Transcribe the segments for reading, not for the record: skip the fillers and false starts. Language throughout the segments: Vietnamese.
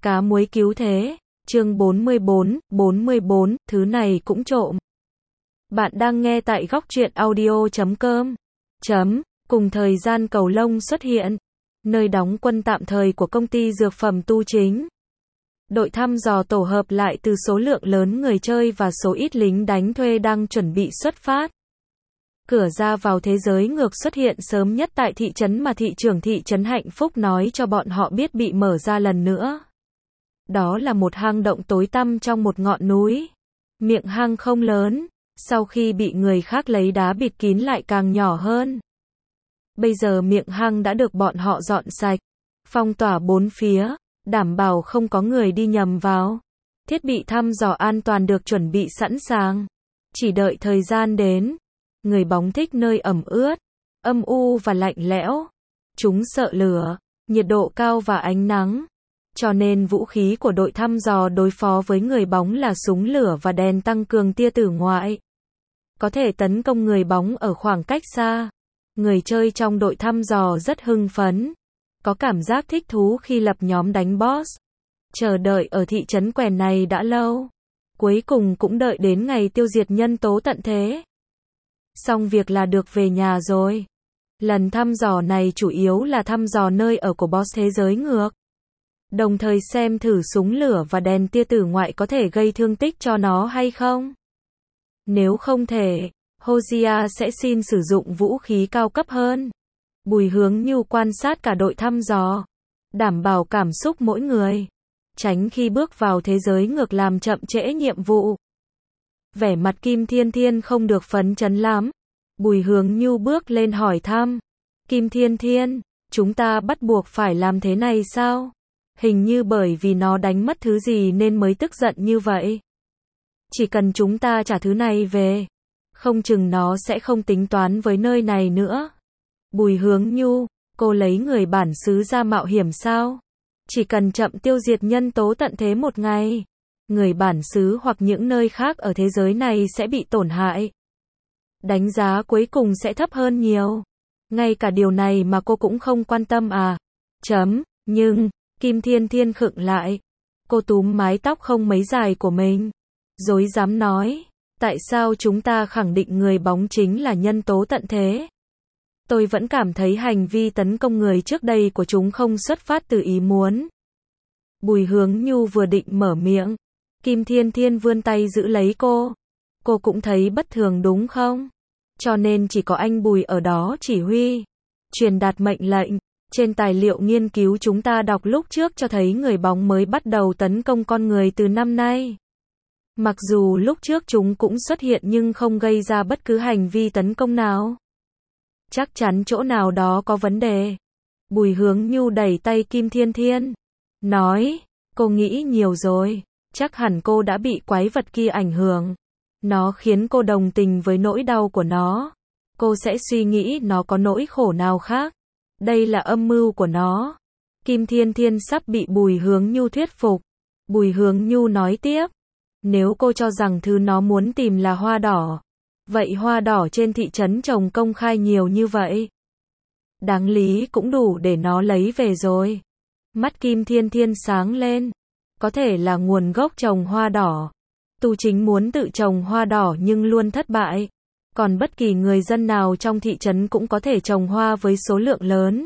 Cá muối cứu thế, chương 44, thứ này cũng trộm. Bạn đang nghe tại góc truyện audio.com. Cùng thời gian cầu lông xuất hiện, nơi đóng quân tạm thời của công ty dược phẩm Tu Chính. Đội thăm dò tổ hợp lại từ số lượng lớn người chơi và số ít lính đánh thuê đang chuẩn bị xuất phát. Cửa ra vào thế giới ngược xuất hiện sớm nhất tại thị trấn mà thị trưởng thị trấn Hạnh Phúc nói cho bọn họ biết bị mở ra lần nữa. Đó là một hang động tối tăm trong một ngọn núi. Miệng hang không lớn, sau khi bị người khác lấy đá bịt kín lại càng nhỏ hơn. Bây giờ miệng hang đã được bọn họ dọn sạch, phong tỏa bốn phía, đảm bảo không có người đi nhầm vào. Thiết bị thăm dò an toàn được chuẩn bị sẵn sàng, chỉ đợi thời gian đến. Người bóng thích nơi ẩm ướt, âm u và lạnh lẽo. Chúng sợ lửa, nhiệt độ cao và ánh nắng. Cho nên vũ khí của đội thăm dò đối phó với người bóng là súng lửa và đèn tăng cường tia tử ngoại. Có thể tấn công người bóng ở khoảng cách xa. Người chơi trong đội thăm dò rất hưng phấn. Có cảm giác thích thú khi lập nhóm đánh boss. Chờ đợi ở thị trấn quèn này đã lâu. Cuối cùng cũng đợi đến ngày tiêu diệt nhân tố tận thế. Xong việc là được về nhà rồi. Lần thăm dò này chủ yếu là thăm dò nơi ở của boss thế giới ngược. Đồng thời xem thử súng lửa và đèn tia tử ngoại có thể gây thương tích cho nó hay không. Nếu không thể, Hosea sẽ xin sử dụng vũ khí cao cấp hơn. Bùi Hướng Nhu quan sát cả đội thăm dò, đảm bảo cảm xúc mỗi người, tránh khi bước vào thế giới ngược làm chậm trễ nhiệm vụ. Vẻ mặt Kim Thiên Thiên không được phấn chấn lắm. Bùi Hướng Nhu bước lên hỏi thăm. Kim Thiên Thiên, chúng ta bắt buộc phải làm thế này sao? Hình như bởi vì nó đánh mất thứ gì nên mới tức giận như vậy. Chỉ cần chúng ta trả thứ này về, không chừng nó sẽ không tính toán với nơi này nữa. Bùi Hướng Nhu, cô lấy người bản xứ ra mạo hiểm sao? Chỉ cần chậm tiêu diệt nhân tố tận thế một ngày, người bản xứ hoặc những nơi khác ở thế giới này sẽ bị tổn hại. Đánh giá cuối cùng sẽ thấp hơn nhiều. Ngay cả điều này mà cô cũng không quan tâm à? Nhưng, Kim Thiên Thiên khựng lại. Cô túm mái tóc không mấy dài của mình. Dối dám nói, tại sao chúng ta khẳng định người bóng chính là nhân tố tận thế? Tôi vẫn cảm thấy hành vi tấn công người trước đây của chúng không xuất phát từ ý muốn. Bùi Hướng Nhu vừa định mở miệng, Kim Thiên Thiên vươn tay giữ lấy cô. Cô cũng thấy bất thường đúng không? Cho nên chỉ có anh Bùi ở đó chỉ huy, truyền đạt mệnh lệnh. Trên tài liệu nghiên cứu chúng ta đọc lúc trước cho thấy người bóng mới bắt đầu tấn công con người từ năm nay. Mặc dù lúc trước chúng cũng xuất hiện nhưng không gây ra bất cứ hành vi tấn công nào. Chắc chắn chỗ nào đó có vấn đề. Bùi Hướng Nhu đẩy tay Kim Thiên Thiên, nói, cô nghĩ nhiều rồi, chắc hẳn cô đã bị quái vật kia ảnh hưởng. Nó khiến cô đồng tình với nỗi đau của nó. Cô sẽ suy nghĩ nó có nỗi khổ nào khác. Đây là âm mưu của nó. Kim Thiên Thiên sắp bị Bùi Hướng Nhu thuyết phục. Bùi Hướng Nhu nói tiếp, nếu cô cho rằng thứ nó muốn tìm là hoa đỏ, vậy hoa đỏ trên thị trấn trồng công khai nhiều như vậy, đáng lý cũng đủ để nó lấy về rồi. Mắt Kim Thiên Thiên sáng lên. Có thể là nguồn gốc trồng hoa đỏ. Tu Chính muốn tự trồng hoa đỏ nhưng luôn thất bại. Còn bất kỳ người dân nào trong thị trấn cũng có thể trồng hoa với số lượng lớn.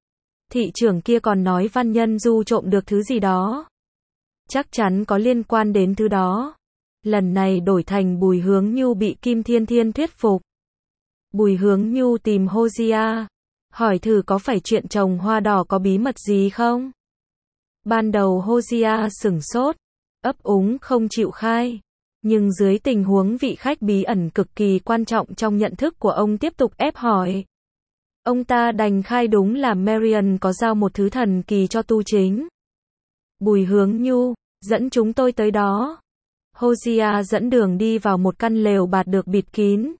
Thị trưởng kia còn nói Văn Nhân Du trộm được thứ gì đó. Chắc chắn có liên quan đến thứ đó. Lần này đổi thành Bùi Hướng Nhu bị Kim Thiên Thiên thuyết phục. Bùi Hướng Nhu tìm Hosea, hỏi thử có phải chuyện trồng hoa đỏ có bí mật gì không? Ban đầu Hosea sửng sốt, ấp úng không chịu khai. Nhưng dưới tình huống vị khách bí ẩn cực kỳ quan trọng trong nhận thức của ông tiếp tục ép hỏi, ông ta đành khai đúng là Marion có giao một thứ thần kỳ cho Tu Chính. Bùi Hướng Nhu, dẫn chúng tôi tới đó. Hosea dẫn đường đi vào một căn lều bạt được bịt kín.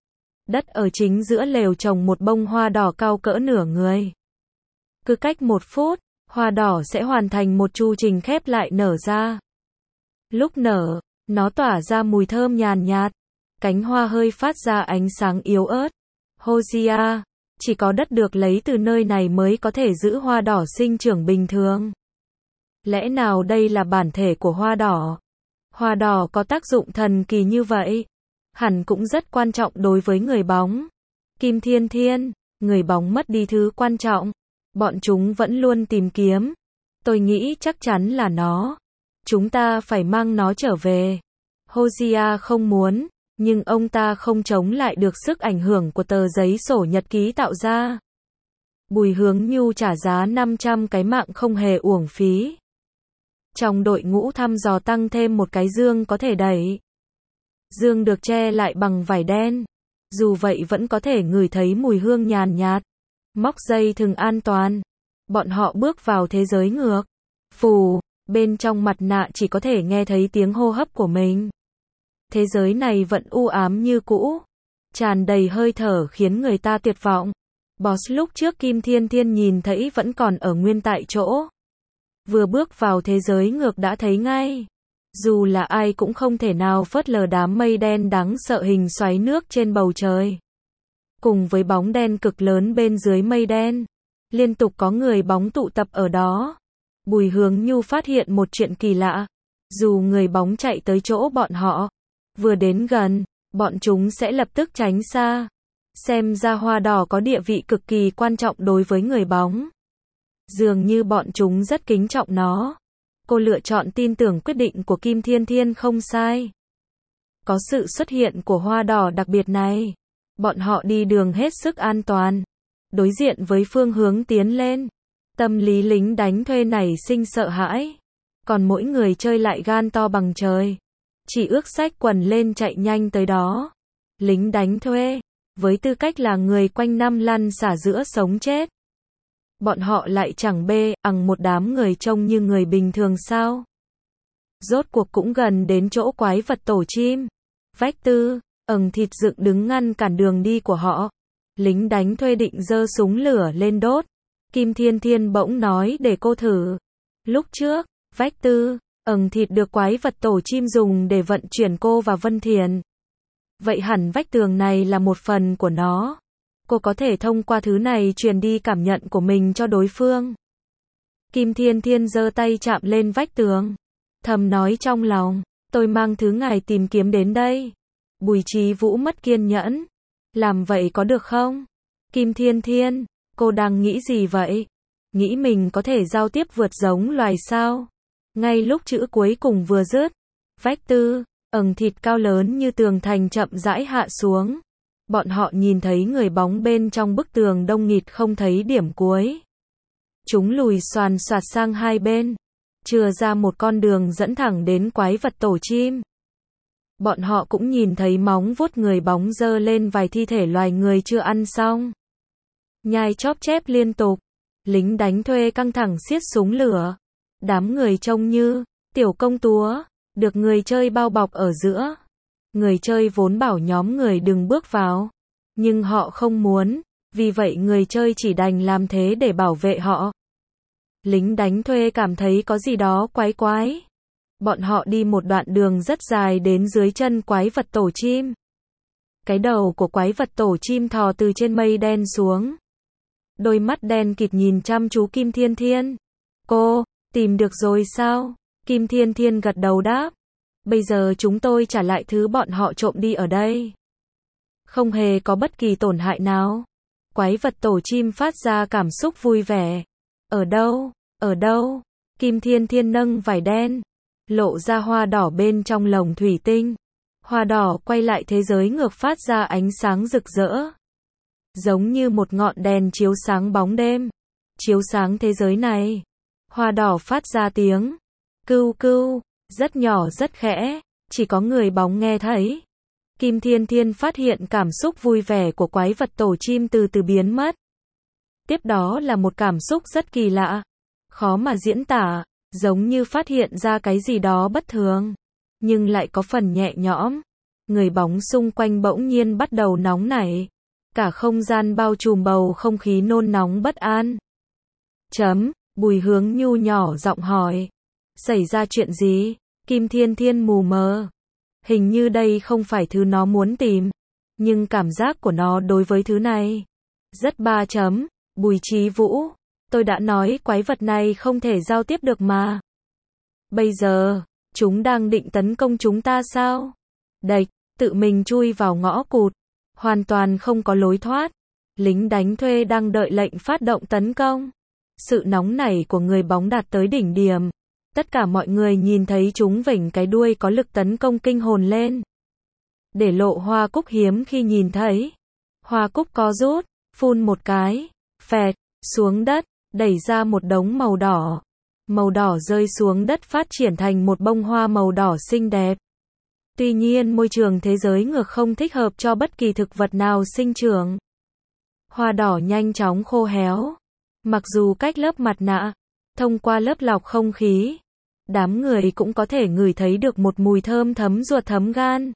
Đất ở chính giữa lều trồng một bông hoa đỏ cao cỡ nửa người. Cứ cách 1 phút, hoa đỏ sẽ hoàn thành một chu trình khép lại nở ra. Lúc nở, nó tỏa ra mùi thơm nhàn nhạt. Cánh hoa hơi phát ra ánh sáng yếu ớt. Hosea, chỉ có đất được lấy từ nơi này mới có thể giữ hoa đỏ sinh trưởng bình thường. Lẽ nào đây là bản thể của hoa đỏ? Hoa đỏ có tác dụng thần kỳ như vậy? Hẳn cũng rất quan trọng đối với người bóng. Kim Thiên Thiên, người bóng mất đi thứ quan trọng. Bọn chúng vẫn luôn tìm kiếm. Tôi nghĩ chắc chắn là nó. Chúng ta phải mang nó trở về. Hosea không muốn, nhưng ông ta không chống lại được sức ảnh hưởng của tờ giấy sổ nhật ký tạo ra. Bùi Hướng Nhu trả giá 500 cái mạng không hề uổng phí. Trong đội ngũ thăm dò tăng thêm một cái dương có thể đẩy. Dương được che lại bằng vải đen. Dù vậy vẫn có thể ngửi thấy mùi hương nhàn nhạt. Móc dây thừng an toàn. Bọn họ bước vào thế giới ngược. Phù, bên trong mặt nạ chỉ có thể nghe thấy tiếng hô hấp của mình. Thế giới này vẫn u ám như cũ. Tràn đầy hơi thở khiến người ta tuyệt vọng. Boss lúc trước Kim Thiên Thiên nhìn thấy vẫn còn ở nguyên tại chỗ. Vừa bước vào thế giới ngược đã thấy ngay. Dù là ai cũng không thể nào phớt lờ đám mây đen đáng sợ hình xoáy nước trên bầu trời. Cùng với bóng đen cực lớn bên dưới mây đen. Liên tục có người bóng tụ tập ở đó. Bùi Hướng Nhu phát hiện một chuyện kỳ lạ. Dù người bóng chạy tới chỗ bọn họ, vừa đến gần, bọn chúng sẽ lập tức tránh xa. Xem ra hoa đỏ có địa vị cực kỳ quan trọng đối với người bóng. Dường như bọn chúng rất kính trọng nó. Cô lựa chọn tin tưởng quyết định của Kim Thiên Thiên không sai. Có sự xuất hiện của hoa đỏ đặc biệt này, bọn họ đi đường hết sức an toàn. Đối diện với phương hướng tiến lên, tâm lý lính đánh thuê này sinh sợ hãi. Còn mỗi người chơi lại gan to bằng trời. Chỉ ước xách quần lên chạy nhanh tới đó. Lính đánh thuê, với tư cách là người quanh năm lăn xả giữa sống chết. Bọn họ lại chẳng bê ằng một đám người trông như người bình thường sao. Rốt cuộc cũng gần đến chỗ quái vật tổ chim. Vách tư, thịt dựng đứng ngăn cản đường đi của họ. Lính đánh thuê định giơ súng lửa lên đốt. Kim Thiên Thiên bỗng nói để cô thử. Lúc trước, vách tư, thịt được quái vật tổ chim dùng để vận chuyển cô và Vân Thiền. Vậy hẳn vách tường này là một phần của nó. Cô có thể thông qua thứ này truyền đi cảm nhận của mình cho đối phương. Kim Thiên Thiên giơ tay chạm lên vách tường. Thầm nói trong lòng, tôi mang thứ ngài tìm kiếm đến đây. Bùi Chí Vũ mất kiên nhẫn. Làm vậy có được không? Kim Thiên Thiên, cô đang nghĩ gì vậy? Nghĩ mình có thể giao tiếp vượt giống loài sao? Ngay lúc chữ cuối cùng vừa dứt, vách tư, thịt cao lớn như tường thành chậm rãi hạ xuống. Bọn họ nhìn thấy người bóng bên trong bức tường đông nghịt không thấy điểm cuối. Chúng lùi xoàn xoạt sang hai bên, chừa ra một con đường dẫn thẳng đến quái vật tổ chim. Bọn họ cũng nhìn thấy móng vuốt người bóng giơ lên vài thi thể loài người chưa ăn xong. Nhai chóp chép liên tục, lính đánh thuê căng thẳng siết súng lửa. Đám người trông như tiểu công chúa, được người chơi bao bọc ở giữa. Người chơi vốn bảo nhóm người đừng bước vào, nhưng họ không muốn, vì vậy người chơi chỉ đành làm thế để bảo vệ họ. Lính đánh thuê cảm thấy có gì đó quái quái. Bọn họ đi một đoạn đường rất dài đến dưới chân quái vật tổ chim. Cái đầu của quái vật tổ chim thò từ trên mây đen xuống. Đôi mắt đen kịt nhìn chăm chú Kim Thiên Thiên. Cô, tìm được rồi sao? Kim Thiên Thiên gật đầu đáp. Bây giờ chúng tôi trả lại thứ bọn họ trộm đi ở đây. Không hề có bất kỳ tổn hại nào. Quái vật tổ chim phát ra cảm xúc vui vẻ. Ở đâu? Ở đâu? Kim Thiên Thiên nâng vải đen, lộ ra hoa đỏ bên trong lồng thủy tinh. Hoa đỏ quay lại thế giới ngược phát ra ánh sáng rực rỡ. Giống như một ngọn đèn chiếu sáng bóng đêm. Chiếu sáng thế giới này. Hoa đỏ phát ra tiếng cưu cưu, rất nhỏ rất khẽ, chỉ có người bóng nghe thấy. Kim Thiên Thiên phát hiện cảm xúc vui vẻ của quái vật tổ chim từ từ biến mất. Tiếp đó là một cảm xúc rất kỳ lạ, khó mà diễn tả, giống như phát hiện ra cái gì đó bất thường, nhưng lại có phần nhẹ nhõm. Người bóng xung quanh bỗng nhiên bắt đầu nóng nảy. Cả không gian bao trùm bầu không khí nôn nóng bất an. Bùi Hướng Nhu nhỏ giọng hỏi. Xảy ra chuyện gì? Kim Thiên Thiên mù mờ. Hình như đây không phải thứ nó muốn tìm. Nhưng cảm giác của nó đối với thứ này rất Bùi Chí Vũ, tôi đã nói quái vật này không thể giao tiếp được mà. Bây giờ, chúng đang định tấn công chúng ta sao? Địch, tự mình chui vào ngõ cụt, hoàn toàn không có lối thoát. Lính đánh thuê đang đợi lệnh phát động tấn công. Sự nóng nảy của người bóng đạt tới đỉnh điểm. Tất cả mọi người nhìn thấy chúng vểnh cái đuôi có lực tấn công kinh hồn lên. Để lộ Hoa Cúc hiếm khi nhìn thấy. Hoa Cúc co rút, phun một cái, phẹt, xuống đất, đẩy ra một đống màu đỏ. Màu đỏ rơi xuống đất phát triển thành một bông hoa màu đỏ xinh đẹp. Tuy nhiên môi trường thế giới ngược không thích hợp cho bất kỳ thực vật nào sinh trưởng. Hoa đỏ nhanh chóng khô héo. Mặc dù cách lớp mặt nạ, thông qua lớp lọc không khí, đám người cũng có thể ngửi thấy được một mùi thơm thấm ruột thấm gan.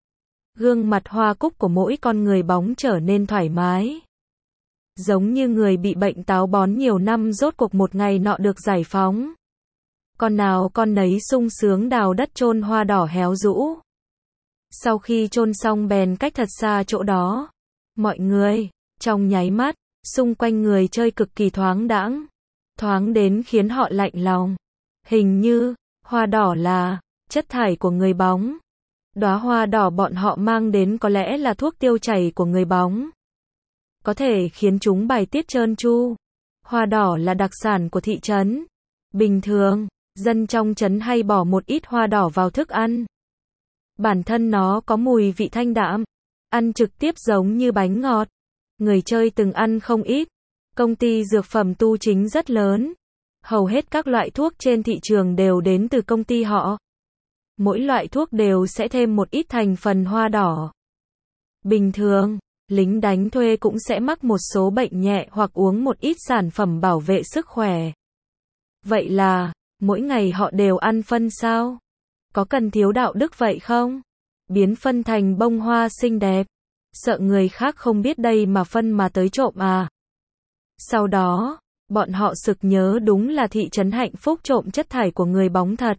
Gương mặt Hoa Cúc của mỗi con người bóng trở nên thoải mái. Giống như người bị bệnh táo bón nhiều năm rốt cuộc một ngày nọ được giải phóng. Con nào con nấy sung sướng đào đất chôn hoa đỏ héo rũ. Sau khi chôn xong bèn cách thật xa chỗ đó. Mọi người, trong nháy mắt, xung quanh người chơi cực kỳ thoáng đãng. Thoáng đến khiến họ lạnh lòng. Hình như, hoa đỏ là chất thải của người bóng. Đóa hoa đỏ bọn họ mang đến có lẽ là thuốc tiêu chảy của người bóng. Có thể khiến chúng bài tiết trơn tru. Hoa đỏ là đặc sản của thị trấn. Bình thường, dân trong trấn hay bỏ một ít hoa đỏ vào thức ăn. Bản thân nó có mùi vị thanh đạm, ăn trực tiếp giống như bánh ngọt. Người chơi từng ăn không ít. Công ty dược phẩm tu chính rất lớn. Hầu hết các loại thuốc trên thị trường đều đến từ công ty họ. Mỗi loại thuốc đều sẽ thêm một ít thành phần hoa đỏ. Bình thường, lính đánh thuê cũng sẽ mắc một số bệnh nhẹ hoặc uống một ít sản phẩm bảo vệ sức khỏe. Vậy là, mỗi ngày họ đều ăn phân sao? Có cần thiếu đạo đức vậy không? Biến phân thành bông hoa xinh đẹp. Sợ người khác không biết đây mà phân mà tới trộm à? Sau đó, bọn họ sực nhớ đúng là thị trấn Hạnh Phúc trộm chất thải của người bóng thật.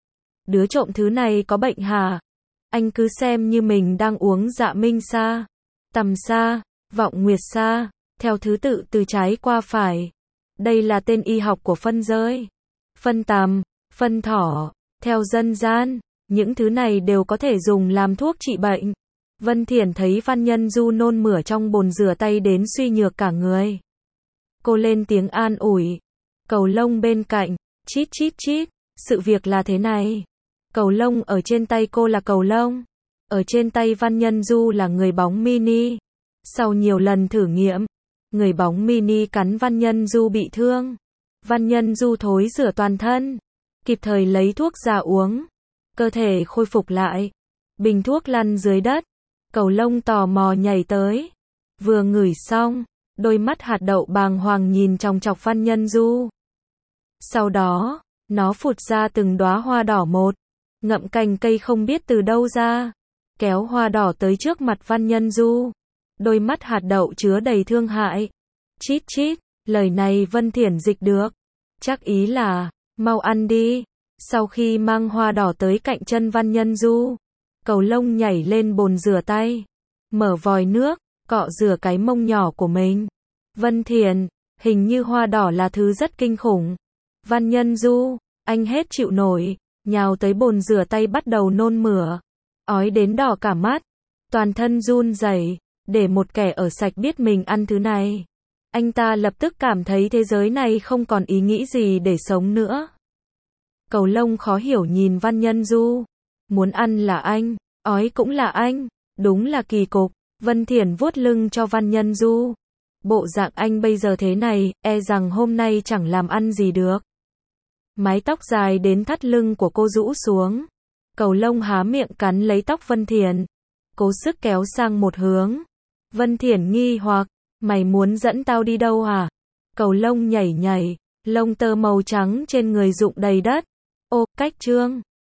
Đứa trộm thứ này có bệnh hả? Anh cứ xem như mình đang uống dạ minh sa, tầm sa, vọng nguyệt sa, theo thứ tự từ trái qua phải. Đây là tên y học của phân rơi. Phân tằm, phân thỏ, theo dân gian, những thứ này đều có thể dùng làm thuốc trị bệnh. Vân Thiển thấy Văn Nhân Du nôn mửa trong bồn rửa tay đến suy nhược cả người. Cô lên tiếng an ủi. Cầu lông bên cạnh, chít chít chít, sự việc là thế này. Cầu lông ở trên tay cô là cầu lông. Ở trên tay Văn Nhân Du là người bóng mini. Sau nhiều lần thử nghiệm, người bóng mini cắn Văn Nhân Du bị thương. Văn Nhân Du thối rửa toàn thân, kịp thời lấy thuốc ra uống. Cơ thể khôi phục lại. Bình thuốc lăn dưới đất. Cầu lông tò mò nhảy tới. Vừa ngửi xong, đôi mắt hạt đậu bàng hoàng nhìn chòng chọc Văn Nhân Du. Sau đó, nó phụt ra từng đóa hoa đỏ một. Ngậm cành cây không biết từ đâu ra. Kéo hoa đỏ tới trước mặt Văn Nhân Du. Đôi mắt hạt đậu chứa đầy thương hại. Chít chít, lời này Vân Thiển dịch được. Chắc ý là, mau ăn đi. Sau khi mang hoa đỏ tới cạnh chân Văn Nhân Du, cầu lông nhảy lên bồn rửa tay. Mở vòi nước, cọ rửa cái mông nhỏ của mình. Vân Thiển, hình như hoa đỏ là thứ rất kinh khủng. Văn Nhân Du, anh hết chịu nổi, nhào tới bồn rửa tay bắt đầu nôn mửa. Ói đến đỏ cả mắt. Toàn thân run rẩy, để một kẻ ở sạch biết mình ăn thứ này. Anh ta lập tức cảm thấy thế giới này không còn ý nghĩ gì để sống nữa. Cầu lông khó hiểu nhìn Văn Nhân Du. Muốn ăn là anh, ói cũng là anh. Đúng là kỳ cục. Vân Thiển vuốt lưng cho Văn Nhân Du. Bộ dạng anh bây giờ thế này, e rằng hôm nay chẳng làm ăn gì được. Mái tóc dài đến thắt lưng của cô rũ xuống. Cầu lông há miệng cắn lấy tóc Vân Thiển. Cố sức kéo sang một hướng. Vân Thiển nghi hoặc, mày muốn dẫn tao đi đâu hả? Cầu lông nhảy nhảy, lông tơ màu trắng trên người rụng đầy đất. Ô, cách trương.